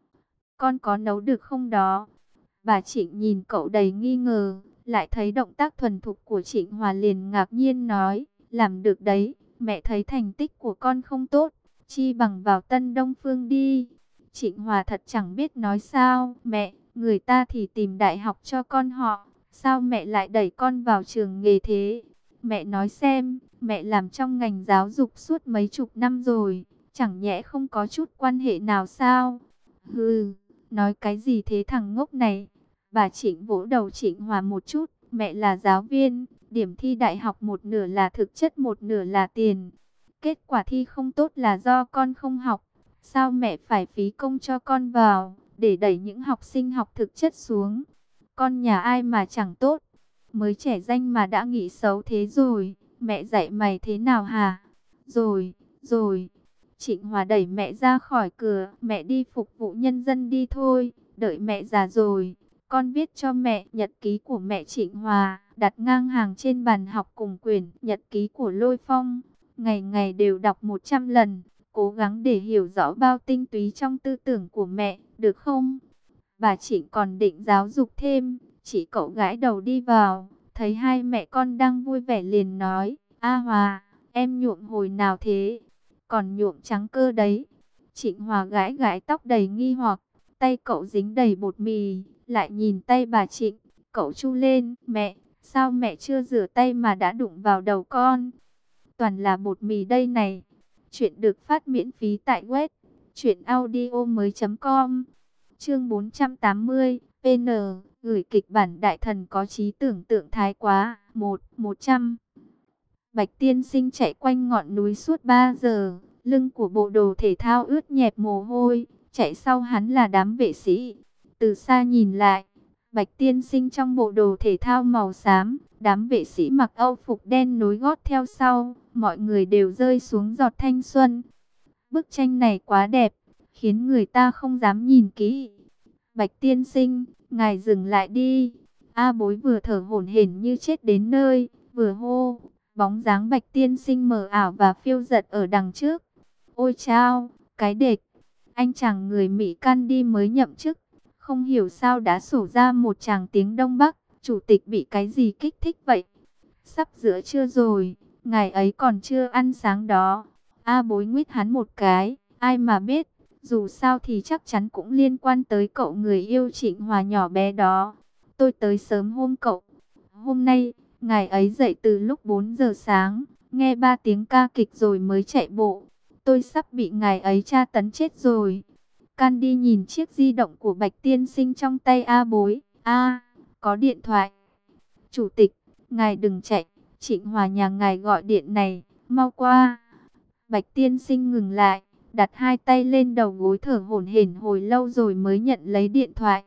Con có nấu được không đó? Bà Trịnh nhìn cậu đầy nghi ngờ, lại thấy động tác thuần thục của Trịnh Hòa liền ngạc nhiên nói, làm được đấy, mẹ thấy thành tích của con không tốt, chi bằng vào Tân Đông Phương đi. Trịnh Hòa thật chẳng biết nói sao, mẹ, người ta thì tìm đại học cho con họ, sao mẹ lại đẩy con vào trường nghề thế? Mẹ nói xem, mẹ làm trong ngành giáo dục suốt mấy chục năm rồi, chẳng nhẽ không có chút quan hệ nào sao? Hừ, nói cái gì thế thằng ngốc này? Bà Trịnh vỗ đầu Trịnh Hòa một chút, mẹ là giáo viên, điểm thi đại học một nửa là thực chất một nửa là tiền. Kết quả thi không tốt là do con không học, sao mẹ phải phí công cho con vào, để đẩy những học sinh học thực chất xuống? Con nhà ai mà chẳng tốt, mới trẻ danh mà đã nghĩ xấu thế rồi, mẹ dạy mày thế nào hả? Rồi, rồi, Trịnh Hòa đẩy mẹ ra khỏi cửa, mẹ đi phục vụ nhân dân đi thôi, đợi mẹ già rồi. Con viết cho mẹ nhật ký của mẹ Trịnh Hòa, đặt ngang hàng trên bàn học cùng quyển nhật ký của Lôi Phong. Ngày ngày đều đọc một trăm lần, cố gắng để hiểu rõ bao tinh túy trong tư tưởng của mẹ, được không? Bà Trịnh còn định giáo dục thêm, chỉ cậu gãi đầu đi vào, thấy hai mẹ con đang vui vẻ liền nói, A Hòa, em nhuộm hồi nào thế? Còn nhuộm trắng cơ đấy. Trịnh Hòa gãi gãi tóc đầy nghi hoặc, tay cậu dính đầy bột mì, lại nhìn tay bà Trịnh, cậu chu lên, mẹ, sao mẹ chưa rửa tay mà đã đụng vào đầu con? Toàn là bột mì đây này. Chuyện được phát miễn phí tại web truyện audio mới chấm com. Chương bốn trăm tám mươi, pê en, gửi kịch bản đại thần có trí tưởng tượng thái quá, một, một trăm. Bạch tiên sinh chạy quanh ngọn núi suốt ba giờ, lưng của bộ đồ thể thao ướt nhẹp mồ hôi, chạy sau hắn là đám vệ sĩ. Từ xa nhìn lại, Bạch tiên sinh trong bộ đồ thể thao màu xám, đám vệ sĩ mặc âu phục đen nối gót theo sau, mọi người đều rơi xuống giọt thanh xuân. Bức tranh này quá đẹp, khiến người ta không dám nhìn kỹ. Bạch tiên sinh, ngài dừng lại đi. A Bối vừa thở hổn hển như chết đến nơi, vừa hô. Bóng dáng Bạch tiên sinh mờ ảo và phiêu dật ở đằng trước. Ôi chao, cái đệt, anh chàng người Mỹ can đi mới nhậm chức, không hiểu sao đã sổ ra một tràng tiếng Đông Bắc. Chủ tịch bị cái gì kích thích vậy? Sắp giữa trưa rồi, ngài ấy còn chưa ăn sáng đó. A Bối nguyết hắn một cái, ai mà biết, dù sao thì chắc chắn cũng liên quan tới cậu người yêu Trịnh Hòa nhỏ bé đó. Tôi tới sớm hôm cậu. Hôm nay, ngài ấy dậy từ lúc bốn giờ sáng, nghe ba tiếng ca kịch rồi mới chạy bộ. Tôi sắp bị ngài ấy tra tấn chết rồi. Candy nhìn chiếc di động của Bạch tiên sinh trong tay A Bối. A, có điện thoại. Chủ tịch, ngài đừng chạy, Trịnh Hòa nhà ngài gọi điện này, mau qua. Bạch tiên sinh ngừng lại, đặt hai tay lên đầu gối thở hổn hển hồi lâu rồi mới nhận lấy điện thoại.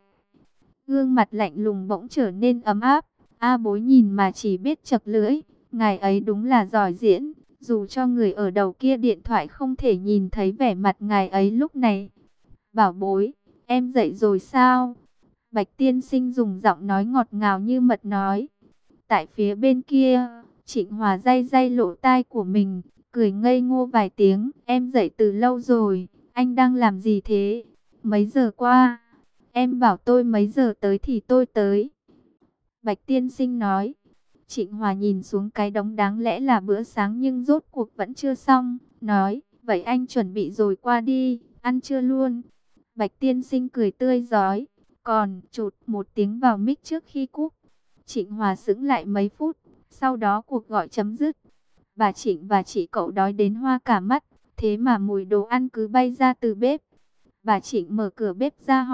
Gương mặt lạnh lùng bỗng trở nên ấm áp. A Bối nhìn mà chỉ biết chật lưỡi, ngài ấy đúng là giỏi diễn, dù cho người ở đầu kia điện thoại không thể nhìn thấy vẻ mặt ngài ấy lúc này. Bảo Bối, em dậy rồi sao? Bạch tiên sinh dùng giọng nói ngọt ngào như mật nói. Tại phía bên kia, Trịnh Hòa day day lỗ tai của mình, cười ngây ngô vài tiếng. Em dậy từ lâu rồi, anh đang làm gì thế? Mấy giờ qua? Em bảo tôi mấy giờ tới thì tôi tới. Bạch tiên sinh nói. Trịnh Hòa nhìn xuống cái đống đáng lẽ là bữa sáng nhưng rốt cuộc vẫn chưa xong. Nói, vậy anh chuẩn bị rồi qua đi, ăn trưa luôn. Bạch tiên sinh cười tươi rói. Còn chụt một tiếng vào mic trước khi cúp. Trịnh Hòa sững lại mấy phút, sau đó cuộc gọi chấm dứt. Bà Trịnh và chị cậu đói đến hoa cả mắt, thế mà mùi đồ ăn cứ bay ra từ bếp. Bà Trịnh mở cửa bếp ra hỏi,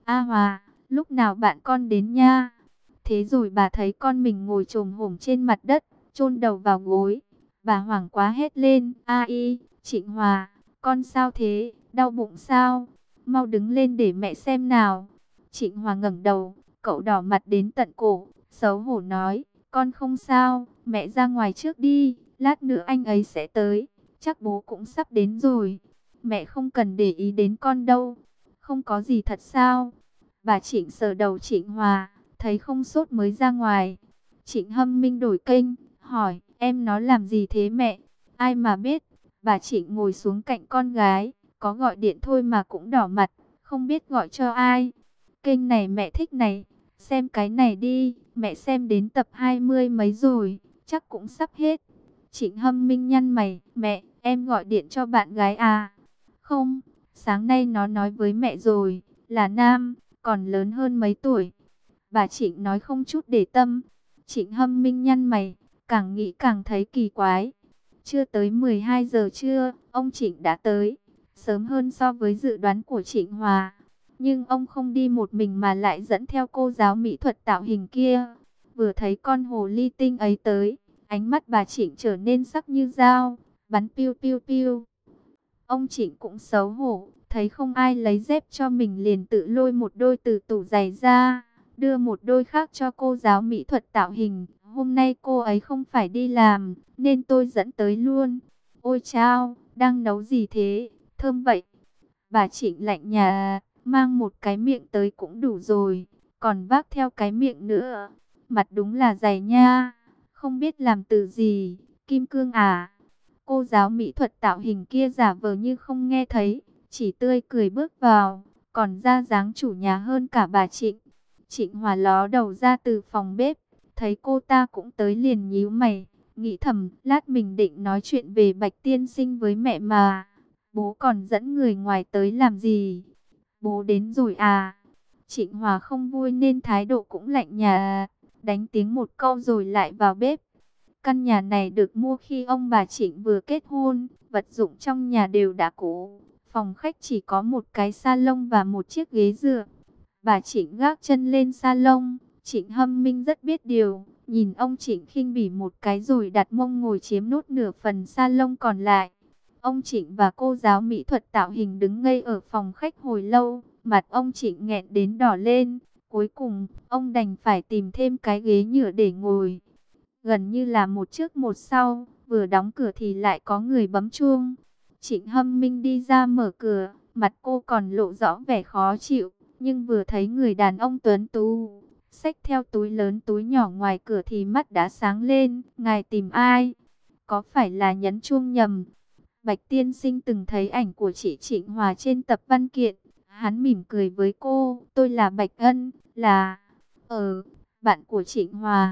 A Hòa, lúc nào bạn con đến nha? Thế rồi bà thấy con mình ngồi chồm hổm trên mặt đất, chôn đầu vào gối. Bà hoảng quá hét lên, a y, Trịnh Hòa, con sao thế, đau bụng sao? Mau đứng lên để mẹ xem nào. Trịnh Hòa ngẩng đầu, cậu đỏ mặt đến tận cổ, xấu hổ nói, con không sao, mẹ ra ngoài trước đi, lát nữa anh ấy sẽ tới, chắc bố cũng sắp đến rồi. Mẹ không cần để ý đến con đâu, không có gì thật sao? Bà Trịnh sờ đầu Trịnh Hòa, thấy không sốt mới ra ngoài. Trịnh Hâm Minh đổi kênh, hỏi, em nó làm gì thế mẹ? Ai mà biết, bà Trịnh ngồi xuống cạnh con gái, có gọi điện thôi mà cũng đỏ mặt, không biết gọi cho ai. Kênh này mẹ thích này, xem cái này đi, mẹ xem đến tập hai mươi mấy rồi, chắc cũng sắp hết. Trịnh Hâm Minh nhăn mày, mẹ, em gọi điện cho bạn gái à? Không, sáng nay nó nói với mẹ rồi, là nam, còn lớn hơn mấy tuổi. Bà Trịnh nói không chút để tâm. Trịnh Hâm Minh nhăn mày, càng nghĩ càng thấy kỳ quái. Chưa tới mười hai giờ trưa, ông Trịnh đã tới, sớm hơn so với dự đoán của Trịnh Hòa. Nhưng ông không đi một mình mà lại dẫn theo cô giáo mỹ thuật tạo hình kia. Vừa thấy con hồ ly tinh ấy tới, ánh mắt bà Trịnh trở nên sắc như dao, bắn piu piu piu. Ông Trịnh cũng xấu hổ, thấy không ai lấy dép cho mình liền tự lôi một đôi từ tủ giày ra, đưa một đôi khác cho cô giáo mỹ thuật tạo hình. Hôm nay cô ấy không phải đi làm, nên tôi dẫn tới luôn. Ôi chao, đang nấu gì thế, thơm vậy. Bà Trịnh lạnh nhà, mang một cái miệng tới cũng đủ rồi, còn vác theo cái miệng nữa. Mặt đúng là dày nha, không biết làm từ gì, kim cương à? Cô giáo mỹ thuật tạo hình kia giả vờ như không nghe thấy, chỉ tươi cười bước vào, còn ra dáng chủ nhà hơn cả bà Trịnh. Trịnh Hòa ló đầu ra từ phòng bếp, thấy cô ta cũng tới liền nhíu mày, nghĩ thầm, lát mình định nói chuyện về Bạch tiên sinh với mẹ mà, bố còn dẫn người ngoài tới làm gì? Bố đến rồi à? Trịnh Hòa không vui nên thái độ cũng lạnh nhà, đánh tiếng một câu rồi lại vào bếp. Căn nhà này được mua khi ông bà Trịnh vừa kết hôn, vật dụng trong nhà đều đã cũ. Phòng khách chỉ có một cái salon và một chiếc ghế dựa. Bà Trịnh gác chân lên salon, Trịnh Hâm Minh rất biết điều, nhìn ông Trịnh khinh bỉ một cái rồi đặt mông ngồi chiếm nốt nửa phần salon còn lại. Ông Trịnh và cô giáo mỹ thuật tạo hình đứng ngây ở phòng khách hồi lâu, mặt ông Trịnh nghẹn đến đỏ lên. Cuối cùng, ông đành phải tìm thêm cái ghế nhựa để ngồi. Gần như là một trước một sau, vừa đóng cửa thì lại có người bấm chuông. Trịnh Hâm Minh đi ra mở cửa, mặt cô còn lộ rõ vẻ khó chịu, nhưng vừa thấy người đàn ông tuấn tú, xách theo túi lớn túi nhỏ ngoài cửa thì mắt đã sáng lên. Ngài tìm ai? Có phải là nhấn chuông nhầm? Bạch tiên sinh từng thấy ảnh của chị Trịnh Hòa trên tập văn kiện. Hắn mỉm cười với cô, tôi là Bạch Ân, là... Ờ, bạn của Trịnh Hòa.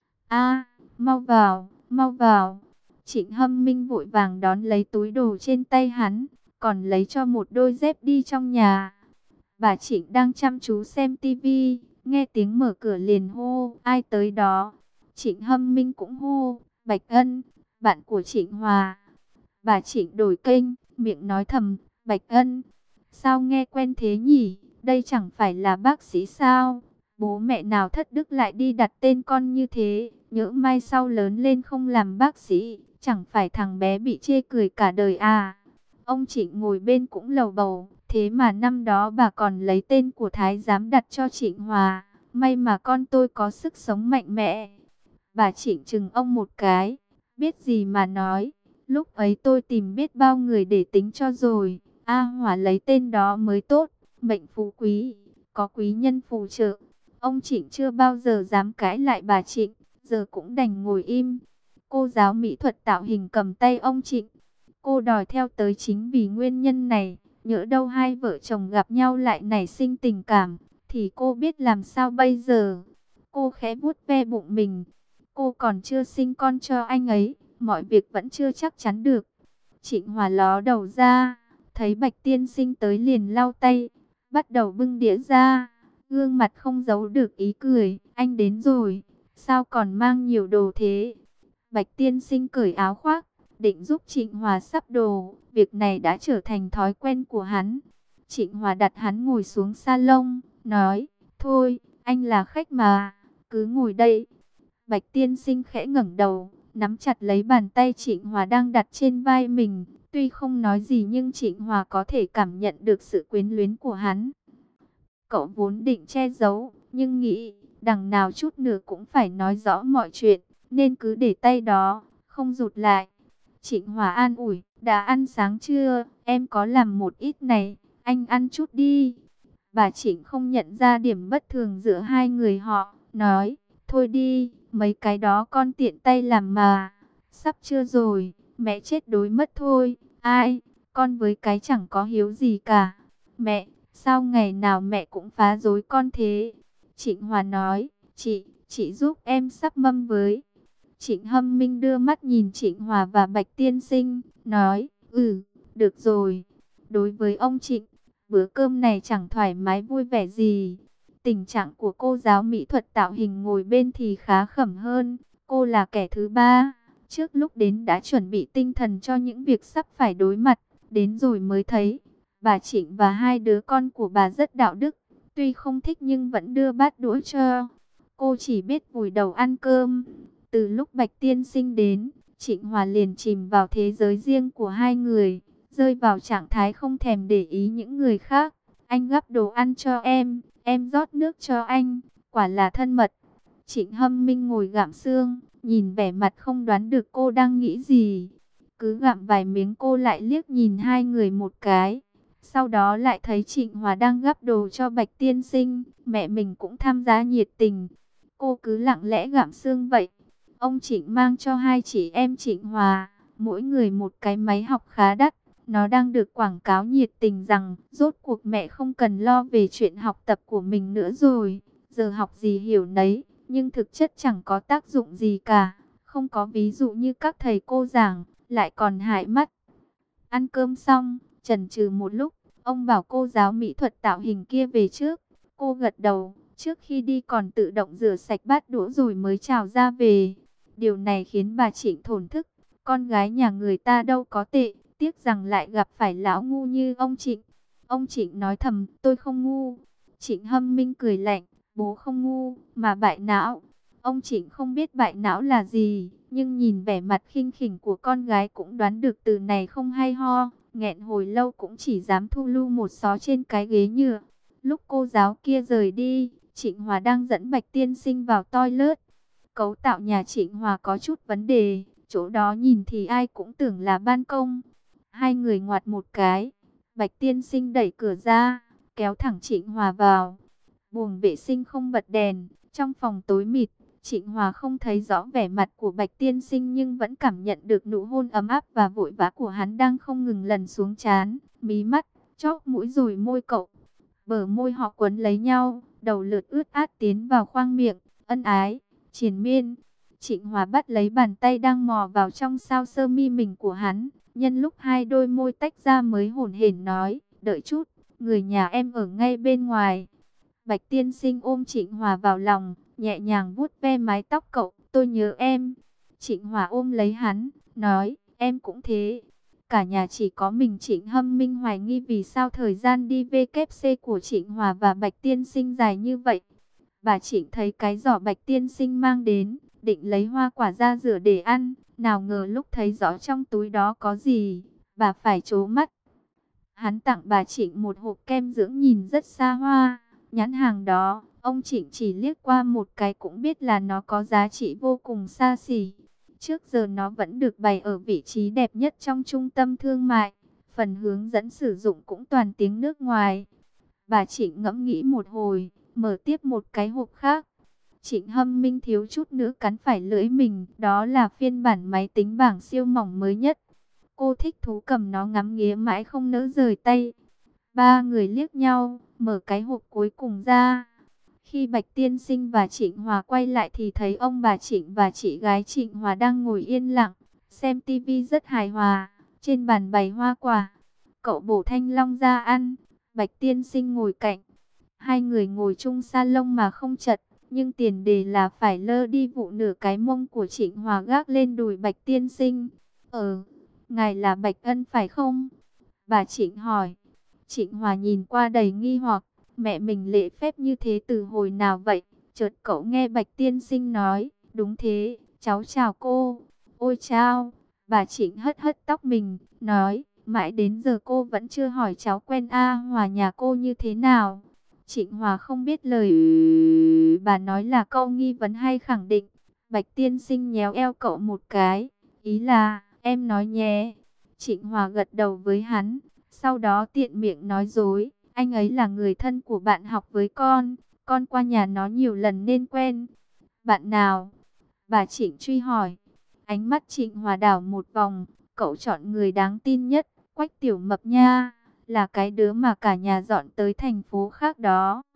A, mau vào, mau vào. Trịnh Hâm Minh vội vàng đón lấy túi đồ trên tay hắn, còn lấy cho một đôi dép đi trong nhà. Bà Trịnh đang chăm chú xem tivi, nghe tiếng mở cửa liền hô, ai tới đó? Trịnh Hâm Minh cũng hô, Bạch Ân, bạn của Trịnh Hòa. Bà Trịnh đổi kênh, miệng nói thầm, Bạch Ân, sao nghe quen thế nhỉ? Đây chẳng phải là bác sĩ sao? Bố mẹ nào thất đức lại đi đặt tên con như thế, nhỡ mai sau lớn lên không làm bác sĩ, chẳng phải thằng bé bị chê cười cả đời à. Ông Trịnh ngồi bên cũng lầu bầu, thế mà năm đó bà còn lấy tên của thái giám đặt cho Trịnh Hòa, may mà con tôi có sức sống mạnh mẽ. Bà Trịnh chừng ông một cái, biết gì mà nói, lúc ấy tôi tìm biết bao người để tính cho rồi, A Hòa lấy tên đó mới tốt, mệnh phú quý, có quý nhân phù trợ. Ông Trịnh chưa bao giờ dám cãi lại bà Trịnh, giờ cũng đành ngồi im. Cô giáo mỹ thuật tạo hình cầm tay ông Trịnh. Cô đòi theo tới chính vì nguyên nhân này, nhỡ đâu hai vợ chồng gặp nhau lại nảy sinh tình cảm, thì cô biết làm sao bây giờ. Cô khẽ vuốt ve bụng mình. Cô còn chưa sinh con cho anh ấy, mọi việc vẫn chưa chắc chắn được. Trịnh Hòa ló đầu ra, thấy Bạch tiên sinh tới liền lau tay, bắt đầu bưng đĩa ra. Gương mặt không giấu được ý cười, anh đến rồi, sao còn mang nhiều đồ thế? Bạch tiên sinh cởi áo khoác, định giúp Trịnh Hòa sắp đồ, việc này đã trở thành thói quen của hắn. Trịnh Hòa đặt hắn ngồi xuống salon, nói, thôi, anh là khách mà, cứ ngồi đây. Bạch tiên sinh khẽ ngẩng đầu, nắm chặt lấy bàn tay Trịnh Hòa đang đặt trên vai mình. Tuy không nói gì nhưng Trịnh Hòa có thể cảm nhận được sự quyến luyến của hắn. Cậu vốn định che giấu, nhưng nghĩ đằng nào chút nữa cũng phải nói rõ mọi chuyện, nên cứ để tay đó, không rụt lại. Trịnh Hòa an ủi, đã ăn sáng chưa, em có làm một ít này, anh ăn chút đi. Bà Trịnh không nhận ra điểm bất thường giữa hai người họ, nói, thôi đi, mấy cái đó con tiện tay làm mà, sắp trưa rồi, mẹ chết đói mất thôi, ai, con với cái chẳng có hiếu gì cả. Mẹ, sao ngày nào mẹ cũng phá rối con thế? Trịnh Hòa nói, chị, chị giúp em sắp mâm với. Trịnh Hâm Minh đưa mắt nhìn Trịnh Hòa và Bạch Tiên Sinh, nói, ừ, được rồi. Đối với ông Trịnh, bữa cơm này chẳng thoải mái vui vẻ gì. Tình trạng của cô giáo mỹ thuật tạo hình ngồi bên thì khá khẩm hơn. Cô là kẻ thứ ba, trước lúc đến đã chuẩn bị tinh thần cho những việc sắp phải đối mặt. Đến rồi mới thấy, bà Trịnh và hai đứa con của bà rất đạo đức. Tuy không thích nhưng vẫn đưa bát đũa cho. Cô chỉ biết vùi đầu ăn cơm. Từ lúc Bạch Tiên Sinh đến, Trịnh Hòa liền chìm vào thế giới riêng của hai người, rơi vào trạng thái không thèm để ý những người khác. Anh gắp đồ ăn cho em, em rót nước cho anh, quả là thân mật. Trịnh Hâm Minh ngồi gặm xương, nhìn vẻ mặt không đoán được cô đang nghĩ gì. Cứ gặm vài miếng cô lại liếc nhìn hai người một cái. Sau đó lại thấy Trịnh Hòa đang gắp đồ cho Bạch Tiên Sinh, mẹ mình cũng tham gia nhiệt tình. Cô cứ lặng lẽ gặm xương vậy. Ông Trịnh mang cho hai chị em Trịnh Hòa, mỗi người một cái máy học khá đắt. Nó đang được quảng cáo nhiệt tình rằng, rốt cuộc mẹ không cần lo về chuyện học tập của mình nữa rồi. Giờ học gì hiểu nấy, nhưng thực chất chẳng có tác dụng gì cả. Không có ví dụ như các thầy cô giảng, lại còn hại mắt. Ăn cơm xong, chần chừ một lúc, ông bảo cô giáo mỹ thuật tạo hình kia về trước. Cô gật đầu, trước khi đi còn tự động rửa sạch bát đũa rồi mới chào ra về. Điều này khiến bà Trịnh thổn thức, con gái nhà người ta đâu có tệ, tiếc rằng lại gặp phải lão ngu như ông Trịnh. Ông Trịnh nói thầm, tôi không ngu. Trịnh Hâm Minh cười lạnh, bố không ngu, mà bại não. Ông Trịnh không biết bại não là gì, nhưng nhìn vẻ mặt khinh khỉnh của con gái cũng đoán được từ này không hay ho. Nghẹn hồi lâu cũng chỉ dám thu lưu một xó trên cái ghế nhựa. Lúc cô giáo kia rời đi, Trịnh Hòa đang dẫn Bạch Tiên Sinh vào toilet. Cấu tạo nhà Trịnh Hòa có chút vấn đề, chỗ đó nhìn thì ai cũng tưởng là ban công. Hai người ngoặt một cái, Bạch Tiên Sinh đẩy cửa ra, kéo thẳng Trịnh Hòa vào. Buồng vệ sinh không bật đèn, trong phòng tối mịt, Trịnh Hòa không thấy rõ vẻ mặt của Bạch Tiên Sinh nhưng vẫn cảm nhận được nụ hôn ấm áp và vội vã của hắn đang không ngừng lần xuống trán, mí mắt, chóp mũi rồi môi cậu. Bờ môi họ quấn lấy nhau, đầu lượt ướt át tiến vào khoang miệng, ân ái, triền miên. Trịnh Hòa bắt lấy bàn tay đang mò vào trong sao sơ mi mình của hắn, nhân lúc hai đôi môi tách ra mới hổn hển nói, đợi chút, người nhà em ở ngay bên ngoài. Bạch Tiên Sinh ôm Trịnh Hòa vào lòng, nhẹ nhàng vuốt ve mái tóc cậu, tôi nhớ em. Trịnh Hòa ôm lấy hắn, nói, em cũng thế. Cả nhà chỉ có mình Trịnh Hâm Minh hoài nghi vì sao thời gian đi vê kép xê của Trịnh Hòa và Bạch Tiên Sinh dài như vậy. Bà Trịnh thấy cái giỏ Bạch Tiên Sinh mang đến, định lấy hoa quả ra rửa để ăn, nào ngờ lúc thấy rõ trong túi đó có gì, bà phải trố mắt. Hắn tặng bà Trịnh một hộp kem dưỡng nhìn rất xa hoa, nhãn hàng đó, ông Trịnh chỉ liếc qua một cái cũng biết là nó có giá trị vô cùng xa xỉ. Trước giờ nó vẫn được bày ở vị trí đẹp nhất trong trung tâm thương mại, phần hướng dẫn sử dụng cũng toàn tiếng nước ngoài. Bà Trịnh ngẫm nghĩ một hồi, mở tiếp một cái hộp khác. Trịnh Hâm Minh thiếu chút nữa cắn phải lưỡi mình, đó là phiên bản máy tính bảng siêu mỏng mới nhất. Cô thích thú cầm nó ngắm nghía mãi không nỡ rời tay. Ba người liếc nhau, mở cái hộp cuối cùng ra. Khi Bạch Tiên Sinh và Trịnh Hòa quay lại thì thấy ông bà Trịnh và chị gái Trịnh Hòa đang ngồi yên lặng, xem tivi rất hài hòa, trên bàn bày hoa quả. Cậu bổ thanh long ra ăn, Bạch Tiên Sinh ngồi cạnh. Hai người ngồi chung salon mà không chật, nhưng tiền đề là phải lơ đi vụ nửa cái mông của Trịnh Hòa gác lên đùi Bạch Tiên Sinh. Ờ, ngài là Bạch Ân phải không? Bà Trịnh hỏi. Trịnh Hòa nhìn qua đầy nghi hoặc, mẹ mình lễ phép như thế từ hồi nào vậy? Chợt cậu nghe Bạch tiên sinh nói, đúng thế, cháu chào cô. Ôi chao, bà Trịnh hất hất tóc mình, nói, mãi đến giờ cô vẫn chưa hỏi cháu quen A Hòa nhà cô như thế nào. Trịnh Hòa không biết lời bà nói là câu nghi vấn hay khẳng định. Bạch tiên sinh nhéo eo cậu một cái, ý là, em nói nhé. Trịnh Hòa gật đầu với hắn, sau đó tiện miệng nói dối, anh ấy là người thân của bạn học với con, con qua nhà nó nhiều lần nên quen. Bạn nào? Bà Trịnh truy hỏi. Ánh mắt Trịnh Hòa đảo một vòng, cậu chọn người đáng tin nhất, Quách Tiểu Mập nha, là cái đứa mà cả nhà dọn tới thành phố khác đó.